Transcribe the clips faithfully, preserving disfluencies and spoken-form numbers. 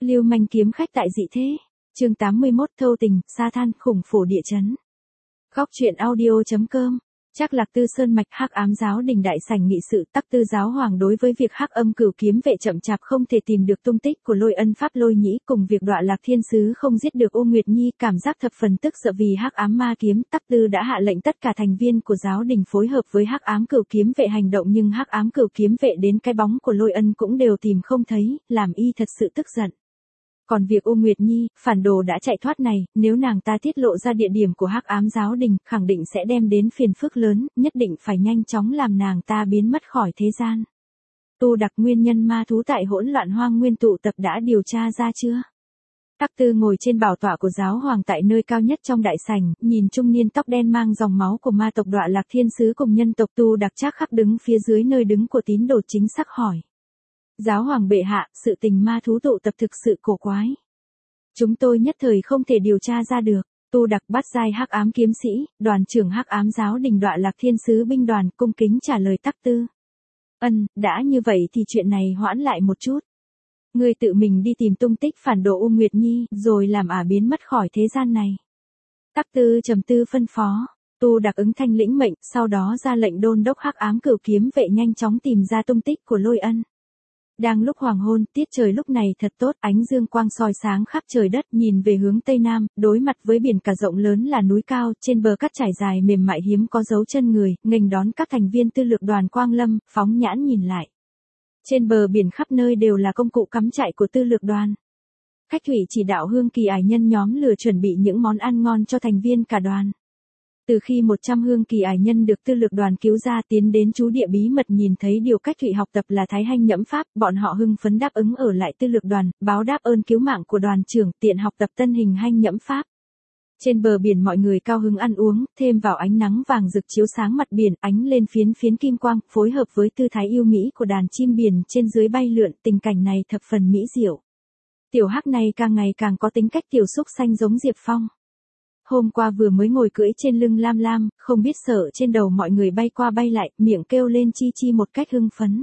Lưu manh kiếm khách tại dị thế. Chương tám mươi mốt thâu tình, sa than, khủng phổ địa chấn. Góc truyện audio chấm com. Chắc Lạc Tư Sơn mạch Hắc Ám giáo đình đại sảnh nghị sự. Tắc Tư giáo hoàng đối với việc Hắc Âm Cửu kiếm vệ chậm chạp không thể tìm được tung tích của Lôi Ân pháp Lôi Nhĩ, cùng việc Đọa Lạc Thiên sứ không giết được Ô Nguyệt Nhi, cảm giác thập phần tức giận vì Hắc Ám ma kiếm. Tắc Tư đã hạ lệnh tất cả thành viên của giáo đình phối hợp với Hắc Ám Cửu kiếm vệ hành động, nhưng Hắc Ám Cửu kiếm vệ đến cái bóng của Lôi Ân cũng đều tìm không thấy, làm y thật sự tức giận. Còn việc Ô Nguyệt Nhi, phản đồ đã chạy thoát này, nếu nàng ta tiết lộ ra địa điểm của Hắc Ám giáo đình, khẳng định sẽ đem đến phiền phức lớn, nhất định phải nhanh chóng làm nàng ta biến mất khỏi thế gian. Tu Đặc nguyên nhân ma thú tại hỗn loạn hoang nguyên tụ tập đã điều tra ra chưa? Tắc Tư ngồi trên bảo tọa của giáo hoàng tại nơi cao nhất trong đại sảnh, nhìn trung niên tóc đen mang dòng máu của ma tộc Đọa Lạc Thiên sứ cùng nhân tộc Tu Đặc chắc khắc đứng phía dưới nơi đứng của tín đồ chính xác hỏi. Giáo hoàng bệ hạ, sự tình ma thú tụ tập thực sự cổ quái. Chúng tôi nhất thời không thể điều tra ra được. Tu Đặc bắt giai Hắc Ám kiếm sĩ, đoàn trưởng Hắc Ám giáo đình Đọa Lạc Thiên sứ binh đoàn, cung kính trả lời Tắc Tư. Ân, đã như vậy thì chuyện này hoãn lại một chút. Ngươi tự mình đi tìm tung tích phản đồ U Nguyệt Nhi, rồi làm ả biến mất khỏi thế gian này. Tắc Tư trầm tư phân phó. Tu Đặc ứng thanh lĩnh mệnh, sau đó ra lệnh đôn đốc Hắc Ám Cửu kiếm vệ nhanh chóng tìm ra tung tích của Lôi Ân. Đang lúc hoàng hôn, tiết trời lúc này thật tốt, ánh dương quang soi sáng khắp trời đất, nhìn về hướng tây nam, đối mặt với biển cả rộng lớn là núi cao, trên bờ cát trải dài mềm mại hiếm có dấu chân người, nghênh đón các thành viên tư lược đoàn Quang Lâm, phóng nhãn nhìn lại. Trên bờ biển khắp nơi đều là công cụ cắm trại của tư lược đoàn. Khách thủy chỉ đạo Hương Kỳ ải nhân nhóm lừa chuẩn bị những món ăn ngon cho thành viên cả đoàn. Từ khi một trăm Hương Kỳ ải nhân được tư lược đoàn cứu ra tiến đến trú địa bí mật nhìn thấy điều Cách Thụy học tập là Thái Hanh nhẫm pháp, bọn họ hưng phấn đáp ứng ở lại tư lược đoàn, báo đáp ơn cứu mạng của đoàn trưởng, tiện học tập tân hình Hanh nhẫm pháp. Trên bờ biển mọi người cao hứng ăn uống, thêm vào ánh nắng vàng rực chiếu sáng mặt biển, ánh lên phiến phiến kim quang, phối hợp với tư thái yêu mỹ của đàn chim biển trên dưới bay lượn, tình cảnh này thập phần mỹ diệu. Tiểu Hắc này càng ngày càng có tính cách tiểu xúc xanh giống Diệp Phong. Hôm qua vừa mới ngồi cưỡi trên lưng Lam Lam, không biết sợ trên đầu mọi người bay qua bay lại, miệng kêu lên chi chi một cách hưng phấn.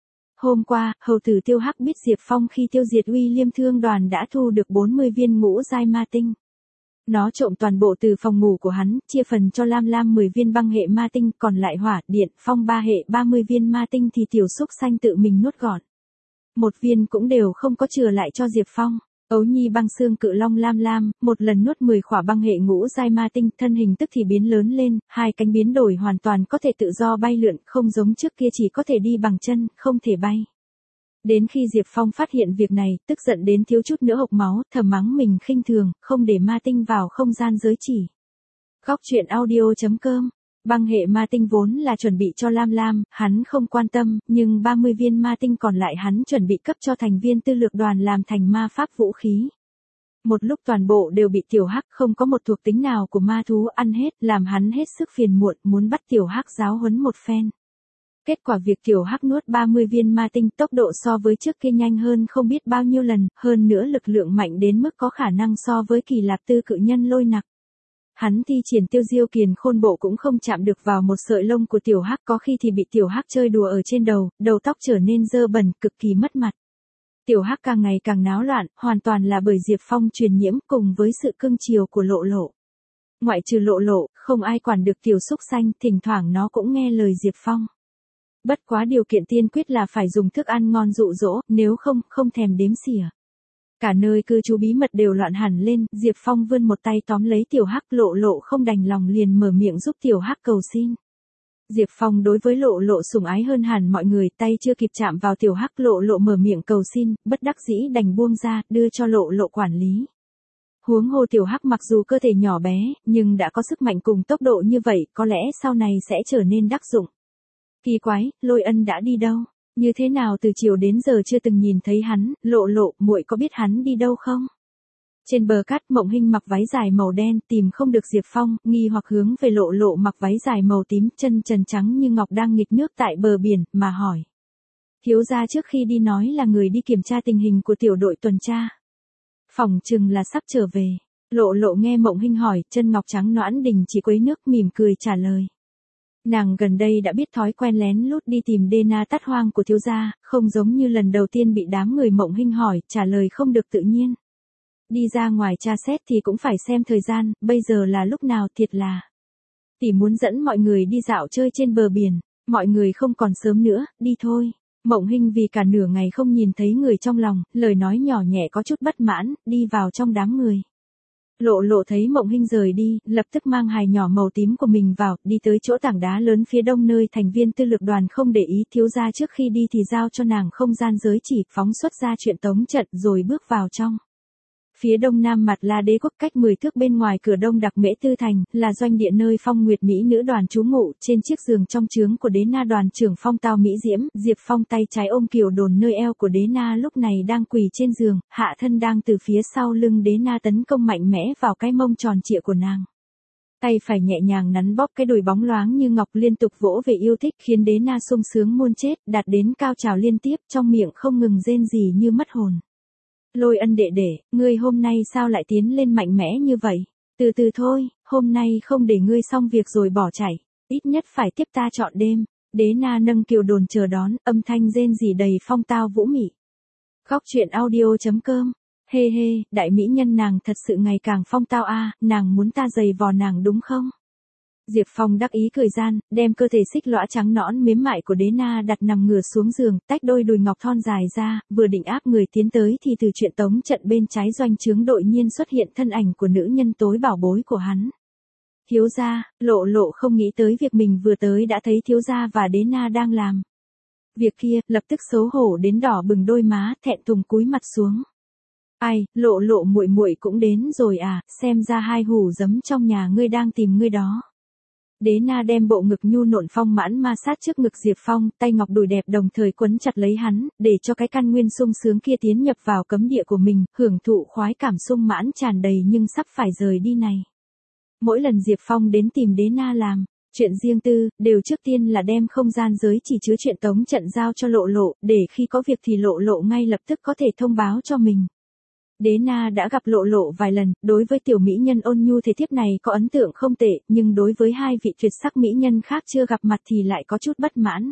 Hôm qua, hầu tử Tiêu Hắc biết Diệp Phong khi tiêu diệt Uy Liêm thương đoàn đã thu được bốn mươi viên ngũ giai ma tinh. Nó trộm toàn bộ từ phòng ngủ của hắn, chia phần cho Lam Lam mười viên băng hệ ma tinh, còn lại hỏa, điện, phong ba hệ ba mươi viên ma tinh thì tiểu xúc xanh tự mình nuốt gọn. Một viên cũng đều không có chừa lại cho Diệp Phong. Ấu Nhi băng xương cự long Lam Lam, một lần nuốt mười khỏa băng hệ ngũ giai ma tinh, thân hình tức thì biến lớn lên, hai cánh biến đổi hoàn toàn có thể tự do bay lượn, không giống trước kia chỉ có thể đi bằng chân, không thể bay. Đến khi Diệp Phong phát hiện việc này, tức giận đến thiếu chút nữa hộc máu, thầm mắng mình khinh thường, không để ma tinh vào không gian giới chỉ. Góc truyện audio chấm com. Băng hệ ma tinh vốn là chuẩn bị cho Lam Lam, hắn không quan tâm, nhưng ba mươi viên ma tinh còn lại hắn chuẩn bị cấp cho thành viên tư lược đoàn làm thành ma pháp vũ khí. Một lúc toàn bộ đều bị Tiểu Hắc, không có một thuộc tính nào của ma thú ăn hết, làm hắn hết sức phiền muộn, muốn bắt Tiểu Hắc giáo huấn một phen. Kết quả việc Tiểu Hắc nuốt ba mươi viên ma tinh, tốc độ so với trước kia nhanh hơn không biết bao nhiêu lần, hơn nữa lực lượng mạnh đến mức có khả năng so với Kỳ Lạp Tư cự nhân Lôi Nặc. Hắn thi triển tiêu diêu kiền khôn bộ cũng không chạm được vào một sợi lông của Tiểu Hắc, có khi thì bị Tiểu Hắc chơi đùa ở trên đầu, đầu tóc trở nên dơ bẩn, cực kỳ mất mặt. Tiểu Hắc càng ngày càng náo loạn, hoàn toàn là bởi Diệp Phong truyền nhiễm cùng với sự cưng chiều của Lộ Lộ. Ngoại trừ Lộ Lộ, không ai quản được tiểu xúc xanh, thỉnh thoảng nó cũng nghe lời Diệp Phong. Bất quá điều kiện tiên quyết là phải dùng thức ăn ngon dụ dỗ, nếu không, không thèm đếm xỉa. Cả nơi cư trú bí mật đều loạn hẳn lên, Diệp Phong vươn một tay tóm lấy Tiểu Hắc, Lộ Lộ không đành lòng liền mở miệng giúp Tiểu Hắc cầu xin. Diệp Phong đối với Lộ Lộ sủng ái hơn hẳn mọi người, tay chưa kịp chạm vào Tiểu Hắc, Lộ Lộ mở miệng cầu xin, bất đắc dĩ đành buông ra, đưa cho Lộ Lộ quản lý. Huống hồ Tiểu Hắc mặc dù cơ thể nhỏ bé, nhưng đã có sức mạnh cùng tốc độ như vậy, có lẽ sau này sẽ trở nên đắc dụng. Kỳ quái, Lôi Ân đã đi đâu? Như thế nào từ chiều đến giờ chưa từng nhìn thấy hắn, Lộ Lộ, muội có biết hắn đi đâu không? Trên bờ cát, Mộng Hinh mặc váy dài màu đen, tìm không được Diệp Phong, nghi hoặc hướng về Lộ Lộ mặc váy dài màu tím, chân trần trắng như ngọc đang nghịch nước tại bờ biển, mà hỏi. Thiếu gia trước khi đi nói là người đi kiểm tra tình hình của tiểu đội tuần tra. Phỏng chừng là sắp trở về. Lộ Lộ nghe Mộng Hinh hỏi, chân ngọc trắng nõn đình chỉ quấy nước, mỉm cười trả lời. Nàng gần đây đã biết thói quen lén lút đi tìm Dena tát hoang của thiếu gia, không giống như lần đầu tiên bị đám người Mộng Hinh hỏi, trả lời không được tự nhiên. Đi ra ngoài tra xét thì cũng phải xem thời gian, bây giờ là lúc nào thiệt là. Tỷ muốn dẫn mọi người đi dạo chơi trên bờ biển, mọi người không còn sớm nữa, đi thôi. Mộng Hinh vì cả nửa ngày không nhìn thấy người trong lòng, lời nói nhỏ nhẹ có chút bất mãn, đi vào trong đám người. Lộ Lộ thấy Mộng Hinh rời đi, lập tức mang hài nhỏ màu tím của mình vào, đi tới chỗ tảng đá lớn phía đông nơi thành viên tư lực đoàn không để ý thiếu gia trước khi đi thì giao cho nàng không gian giới chỉ, phóng xuất ra chuyện tống trận rồi bước vào trong. Phía đông nam mặt là đế quốc cách mười thước bên ngoài cửa đông đặc mễ tư thành, là doanh địa nơi Phong Nguyệt Mỹ nữ đoàn trú ngụ, trên chiếc giường trong trướng của đế na đoàn trưởng Phong Tao Mỹ Diễm, Diệp Phong tay trái ôm kiều đồn nơi eo của đế na lúc này đang quỳ trên giường, hạ thân đang từ phía sau lưng đế na tấn công mạnh mẽ vào cái mông tròn trịa của nàng. Tay phải nhẹ nhàng nắn bóp cái đùi bóng loáng như ngọc liên tục vỗ về yêu thích khiến đế na sung sướng muôn chết, đạt đến cao trào liên tiếp trong miệng không ngừng rên rỉ như mất hồn. Lôi Ân đệ đệ, ngươi hôm nay sao lại tiến lên mạnh mẽ như vậy? Từ từ thôi, hôm nay không để ngươi xong việc rồi bỏ chạy, ít nhất phải tiếp ta trọn đêm. Đế na nâng kiều đồn chờ đón, âm thanh rên rỉ đầy phong tao vũ mị. Góc truyện audio chấm com. Hê hê, đại mỹ nhân nàng thật sự ngày càng phong tao a, nàng muốn ta giày vò nàng đúng không? Diệp Phong đắc ý cười gian, đem cơ thể xích lõa trắng nõn mềm mại của đế na đặt nằm ngửa xuống giường, tách đôi đùi ngọc thon dài ra, vừa định áp người tiến tới thì từ chuyện tống trận bên trái doanh trướng đột nhiên xuất hiện thân ảnh của nữ nhân tối bảo bối của hắn. Thiếu gia, Lộ Lộ không nghĩ tới việc mình vừa tới đã thấy thiếu gia và đế na đang làm việc kia, lập tức xấu hổ đến đỏ bừng đôi má, thẹn thùng cúi mặt xuống. Ai, Lộ Lộ muội muội cũng đến rồi à, xem ra hai hủ giấm trong nhà ngươi đang tìm ngươi đó. Đế na đem bộ ngực nhu nộn phong mãn ma sát trước ngực Diệp Phong, tay ngọc đùi đẹp đồng thời quấn chặt lấy hắn, để cho cái căn nguyên sung sướng kia tiến nhập vào cấm địa của mình, hưởng thụ khoái cảm sung mãn tràn đầy nhưng sắp phải rời đi này. Mỗi lần Diệp Phong đến tìm đế na làm chuyện riêng tư, đều trước tiên là đem không gian giới chỉ chứa chuyện tống trận giao cho Lộ Lộ, để khi có việc thì Lộ Lộ ngay lập tức có thể thông báo cho mình. Đế na đã gặp Lộ Lộ vài lần, đối với tiểu mỹ nhân ôn nhu thể thiếp này có ấn tượng không tệ, nhưng đối với hai vị tuyệt sắc mỹ nhân khác chưa gặp mặt thì lại có chút bất mãn.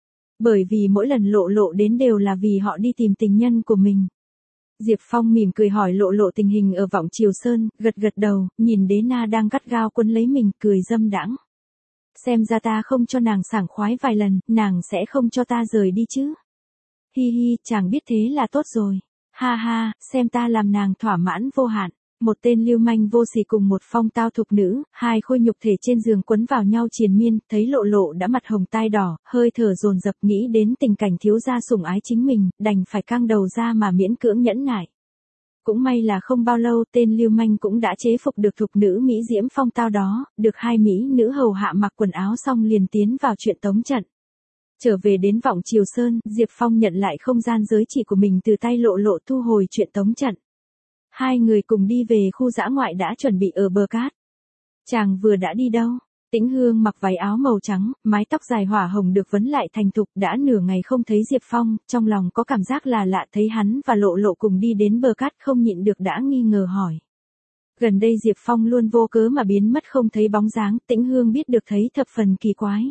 Bởi vì mỗi lần Lộ Lộ đến đều là vì họ đi tìm tình nhân của mình. Diệp Phong mỉm cười hỏi Lộ Lộ tình hình ở Vọng Triều Sơn, gật gật đầu, nhìn đế na đang gắt gao quấn lấy mình, cười dâm đãng. Xem ra ta không cho nàng sảng khoái vài lần, nàng sẽ không cho ta rời đi chứ. Hi hi, chàng biết thế là tốt rồi. Ha ha, xem ta làm nàng thỏa mãn vô hạn. Một tên lưu manh vô sỉ cùng một phong tao thục nữ, hai khôi nhục thể trên giường quấn vào nhau triền miên, thấy Lộ Lộ đã mặt hồng tai đỏ, hơi thở dồn dập nghĩ đến tình cảnh thiếu gia sủng ái chính mình, đành phải căng đầu ra mà miễn cưỡng nhẫn nại. Cũng may là không bao lâu tên lưu manh cũng đã chế phục được thục nữ Mỹ Diễm phong tao đó, được hai Mỹ nữ hầu hạ mặc quần áo xong liền tiến vào chuyện tống trận. Trở về đến Vọng Triều Sơn, Diệp Phong nhận lại không gian giới chỉ của mình từ tay Lộ Lộ thu hồi chuyện tống trận. Hai người cùng đi về khu dã ngoại đã chuẩn bị ở bờ cát. Chàng vừa đã đi đâu? Tĩnh Hương mặc váy áo màu trắng, mái tóc dài hỏa hồng được vấn lại thành thục, đã nửa ngày không thấy Diệp Phong, trong lòng có cảm giác là lạ, thấy hắn và Lộ Lộ cùng đi đến bờ cát không nhịn được đã nghi ngờ hỏi. Gần đây Diệp Phong luôn vô cớ mà biến mất không thấy bóng dáng, Tĩnh Hương biết được thấy thập phần kỳ quái.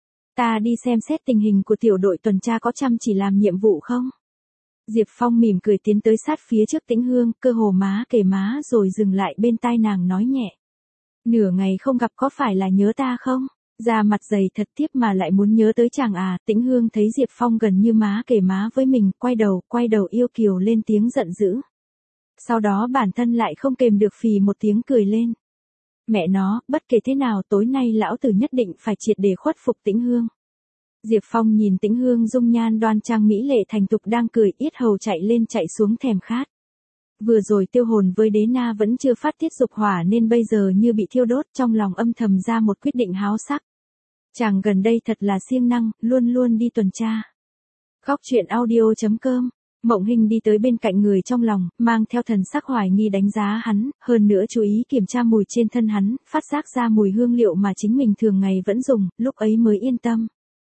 Ta đi xem xét tình hình của tiểu đội tuần tra có chăm chỉ làm nhiệm vụ không? Diệp Phong mỉm cười tiến tới sát phía trước Tĩnh Hương, cơ hồ má kề má rồi dừng lại bên tai nàng nói nhẹ. Nửa ngày không gặp có phải là nhớ ta không? Da mặt dày thật tiếp mà lại muốn nhớ tới chàng à? Tĩnh Hương thấy Diệp Phong gần như má kề má với mình, quay đầu, quay đầu yêu kiều lên tiếng giận dữ. Sau đó bản thân lại không kềm được phì một tiếng cười lên. Mẹ nó, bất kể thế nào tối nay lão tử nhất định phải triệt để khuất phục Tĩnh Hương. Diệp Phong nhìn Tĩnh Hương dung nhan đoan trang mỹ lệ thành tục đang cười, yết hầu chạy lên chạy xuống thèm khát. Vừa rồi tiêu hồn với đế na vẫn chưa phát tiết dục hỏa nên bây giờ như bị thiêu đốt, trong lòng âm thầm ra một quyết định háo sắc. Chàng gần đây thật là siêng năng, luôn luôn đi tuần tra. Góc truyện audio chấm com. Mộng Hinh đi tới bên cạnh người trong lòng, mang theo thần sắc hoài nghi đánh giá hắn, hơn nữa chú ý kiểm tra mùi trên thân hắn, phát giác ra mùi hương liệu mà chính mình thường ngày vẫn dùng, lúc ấy mới yên tâm.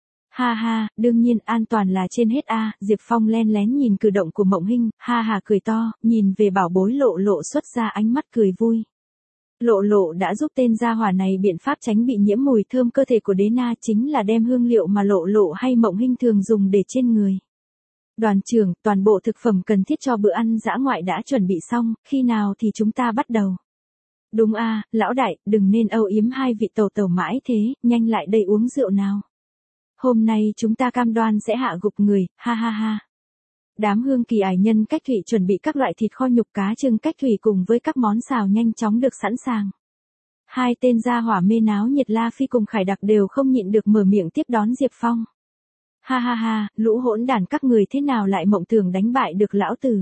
Ha ha, đương nhiên an toàn là trên hết a. Diệp Phong len lén nhìn cử động của Mộng Hinh, ha ha cười to, nhìn về bảo bối Lộ Lộ xuất ra ánh mắt cười vui. Lộ lộ đã giúp tên gia hỏa này biện pháp tránh bị nhiễm mùi thơm cơ thể của đế na chính là đem hương liệu mà lộ lộ hay Mộng Hinh thường dùng để trên người. Đoàn trưởng, toàn bộ thực phẩm cần thiết cho bữa ăn dã ngoại đã chuẩn bị xong, khi nào thì chúng ta bắt đầu? Đúng a, lão đại, đừng nên âu yếm hai vị tẩu tẩu mãi thế, nhanh lại đây uống rượu nào. Hôm nay chúng ta cam đoan sẽ hạ gục người, ha ha ha. Đám hương kỳ ải nhân cách thủy chuẩn bị các loại thịt kho nhục cá trưng cách thủy cùng với các món xào nhanh chóng được sẵn sàng. Hai tên gia hỏa mê náo nhiệt La Phi cùng Khải Đặc đều không nhịn được mở miệng tiếp đón Diệp Phong. Ha ha ha, lũ hỗn đản các người thế nào lại mộng tưởng đánh bại được lão tử.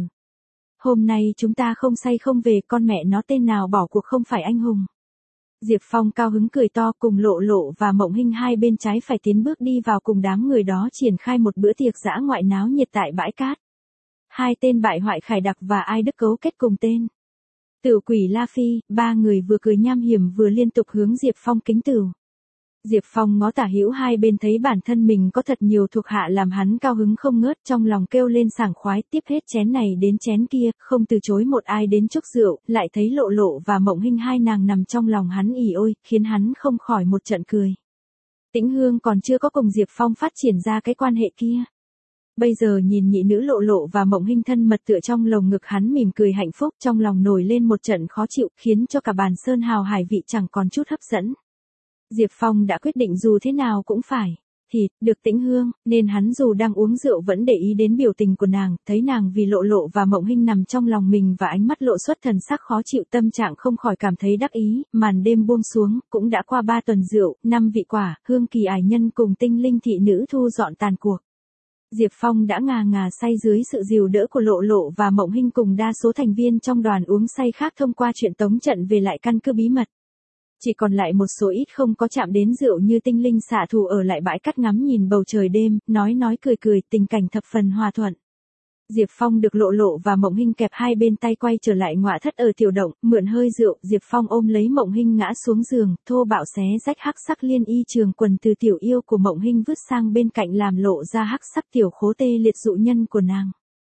Hôm nay chúng ta không say không về, con mẹ nó tên nào bỏ cuộc không phải anh hùng. Diệp Phong cao hứng cười to, cùng Lộ Lộ và Mộng Hinh hai bên trái phải tiến bước đi vào cùng đám người đó triển khai một bữa tiệc dã ngoại náo nhiệt tại bãi cát. Hai tên bại hoại Khải Đặc và Ai Đức cấu kết cùng tên Tiểu Quỷ La Phi, ba người vừa cười nham hiểm vừa liên tục hướng Diệp Phong kính tửu. Diệp Phong ngó tả hữu hai bên thấy bản thân mình có thật nhiều thuộc hạ làm hắn cao hứng không ngớt, trong lòng kêu lên sảng khoái, tiếp hết chén này đến chén kia, không từ chối một ai đến chúc rượu, lại thấy Lộ Lộ và Mộng Hinh hai nàng nằm trong lòng hắn ỉ ôi, khiến hắn không khỏi một trận cười. Tĩnh Hương còn chưa có cùng Diệp Phong phát triển ra cái quan hệ kia. Bây giờ nhìn nhị nữ Lộ Lộ và Mộng Hinh thân mật tựa trong lồng ngực hắn mỉm cười hạnh phúc, trong lòng nổi lên một trận khó chịu, khiến cho cả bàn sơn hào hải vị chẳng còn chút hấp dẫn. Diệp Phong đã quyết định dù thế nào cũng phải thịt được Tĩnh Hương, nên hắn dù đang uống rượu vẫn để ý đến biểu tình của nàng, thấy nàng vì Lộ Lộ và Mộng Hinh nằm trong lòng mình và ánh mắt lộ xuất thần sắc khó chịu, tâm trạng không khỏi cảm thấy đắc ý. Màn đêm buông xuống, cũng đã qua ba tuần rượu, năm vị quả, hương kỳ ải nhân cùng tinh linh thị nữ thu dọn tàn cuộc. Diệp Phong đã ngà ngà say dưới sự dìu đỡ của Lộ Lộ và Mộng Hinh cùng đa số thành viên trong đoàn uống say khác thông qua chuyện tống trận về lại căn cứ bí mật. Chỉ còn lại một số ít không có chạm đến rượu như tinh linh xạ thủ ở lại bãi cát ngắm nhìn bầu trời đêm, nói nói cười cười, tình cảnh thập phần hòa thuận. Diệp Phong được Lộ Lộ và Mộng Hinh kẹp hai bên tay quay trở lại ngọa thất ở tiểu động, mượn hơi rượu, Diệp Phong ôm lấy Mộng Hinh ngã xuống giường, thô bạo xé rách hắc sắc liên y trường quần từ tiểu yêu của Mộng Hinh vứt sang bên cạnh làm lộ ra hắc sắc tiểu khố tê liệt dụ nhân của nàng.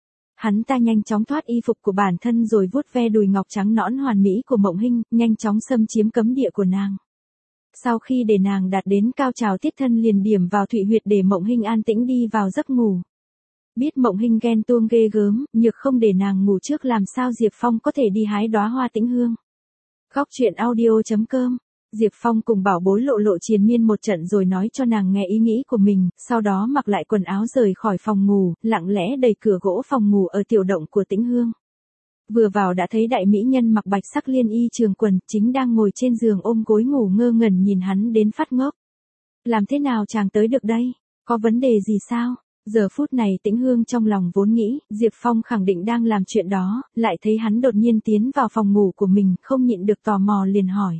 Hắn ta nhanh chóng thoát y phục của bản thân rồi vuốt ve đùi ngọc trắng nõn hoàn mỹ của Mộng Hinh, nhanh chóng xâm chiếm cấm địa của nàng. Sau khi để nàng đạt đến cao trào tiết thân liền điểm vào thụy huyệt để Mộng Hinh an tĩnh đi vào giấc ngủ. Biết Mộng Hinh ghen tuông ghê gớm, nhược không để nàng ngủ trước làm sao Diệp Phong có thể đi hái đóa hoa Tĩnh Hương. Góc truyện audio chấm com. Diệp Phong cùng bảo bối Lộ Lộ triền miên một trận rồi nói cho nàng nghe ý nghĩ của mình, sau đó mặc lại quần áo rời khỏi phòng ngủ, lặng lẽ đẩy cửa gỗ phòng ngủ ở tiểu động của Tĩnh Hương. Vừa vào đã thấy đại mỹ nhân mặc bạch sắc liên y trường quần, chính đang ngồi trên giường ôm gối ngủ ngơ ngẩn nhìn hắn đến phát ngốc. Làm thế nào chàng tới được đây? Có vấn đề gì sao? Giờ phút này Tĩnh Hương trong lòng vốn nghĩ, Diệp Phong khẳng định đang làm chuyện đó, lại thấy hắn đột nhiên tiến vào phòng ngủ của mình, không nhịn được tò mò liền hỏi.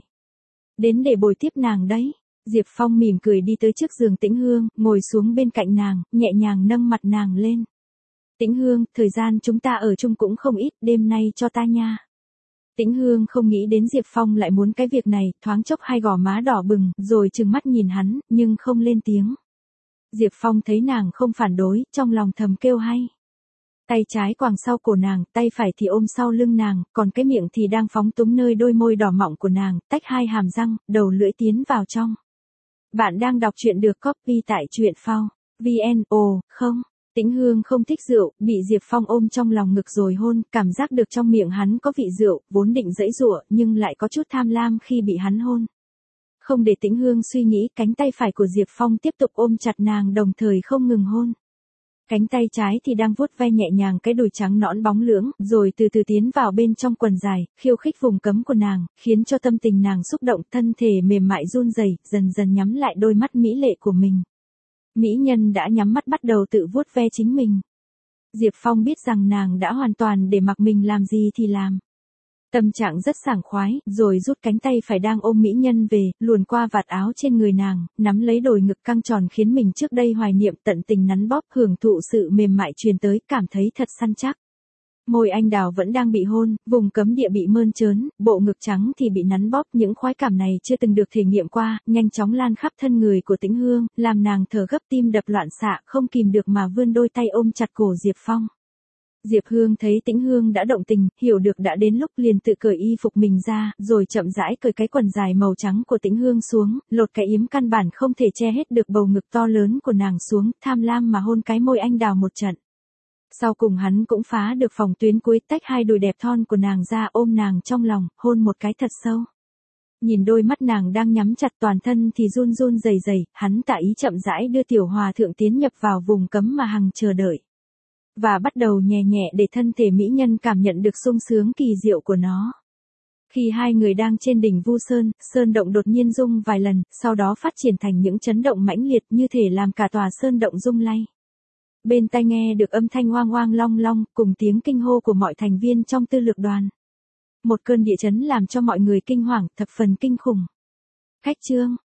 Đến để bồi tiếp nàng đấy. Diệp Phong mỉm cười đi tới trước giường Tĩnh Hương, ngồi xuống bên cạnh nàng, nhẹ nhàng nâng mặt nàng lên. Tĩnh Hương, thời gian chúng ta ở chung cũng không ít, đêm nay cho ta nha. Tĩnh Hương không nghĩ đến Diệp Phong lại muốn cái việc này, thoáng chốc hai gò má đỏ bừng, rồi trừng mắt nhìn hắn, nhưng không lên tiếng. Diệp Phong thấy nàng không phản đối, trong lòng thầm kêu hay. Tay trái quàng sau cổ nàng, tay phải thì ôm sau lưng nàng, còn cái miệng thì đang phóng túng nơi đôi môi đỏ mọng của nàng, tách hai hàm răng, đầu lưỡi tiến vào trong. Bạn đang đọc truyện được copy tại truyện phao. vê en, ồ, không. Tĩnh Hương không thích rượu, bị Diệp Phong ôm trong lòng ngực rồi hôn, cảm giác được trong miệng hắn có vị rượu, vốn định giãy giụa, nhưng lại có chút tham lam khi bị hắn hôn. Không để Tĩnh Hương suy nghĩ, cánh tay phải của Diệp Phong tiếp tục ôm chặt nàng đồng thời không ngừng hôn. Cánh tay trái thì đang vuốt ve nhẹ nhàng cái đùi trắng nõn bóng lưỡng, rồi từ từ tiến vào bên trong quần dài, khiêu khích vùng cấm của nàng, khiến cho tâm tình nàng xúc động, thân thể mềm mại run rẩy, dần dần nhắm lại đôi mắt mỹ lệ của mình. Mỹ nhân đã nhắm mắt bắt đầu tự vuốt ve chính mình. Diệp Phong biết rằng nàng đã hoàn toàn để mặc mình làm gì thì làm. Tâm trạng rất sảng khoái, rồi rút cánh tay phải đang ôm mỹ nhân về, luồn qua vạt áo trên người nàng, nắm lấy đồi ngực căng tròn khiến mình trước đây hoài niệm, tận tình nắn bóp, hưởng thụ sự mềm mại truyền tới, cảm thấy thật săn chắc. Môi anh đào vẫn đang bị hôn, vùng cấm địa bị mơn trớn, bộ ngực trắng thì bị nắn bóp, những khoái cảm này chưa từng được thể nghiệm qua, nhanh chóng lan khắp thân người của Tĩnh Hương, làm nàng thở gấp tim đập loạn xạ, không kìm được mà vươn đôi tay ôm chặt cổ Diệp Phong. Diệp Hương thấy Tĩnh Hương đã động tình, hiểu được đã đến lúc liền tự cởi y phục mình ra, rồi chậm rãi cởi cái quần dài màu trắng của Tĩnh Hương xuống, lột cái yếm căn bản không thể che hết được bầu ngực to lớn của nàng xuống, tham lam mà hôn cái môi anh đào một trận. Sau cùng hắn cũng phá được phòng tuyến cuối, tách hai đùi đẹp thon của nàng ra, ôm nàng trong lòng, hôn một cái thật sâu. Nhìn đôi mắt nàng đang nhắm chặt, toàn thân thì run run rẩy rẩy, hắn tả ý chậm rãi đưa tiểu hòa thượng tiến nhập vào vùng cấm mà hằng chờ đợi. Và bắt đầu nhẹ nhẹ để thân thể mỹ nhân cảm nhận được sung sướng kỳ diệu của nó. Khi hai người đang trên đỉnh Vu Sơn, sơn động đột nhiên rung vài lần, sau đó phát triển thành những chấn động mãnh liệt như thể làm cả tòa sơn động rung lay. Bên tai nghe được âm thanh oang oang long long, cùng tiếng kinh hô của mọi thành viên trong tư lược đoàn. Một cơn địa chấn làm cho mọi người kinh hoàng, thập phần kinh khủng. Khách trương,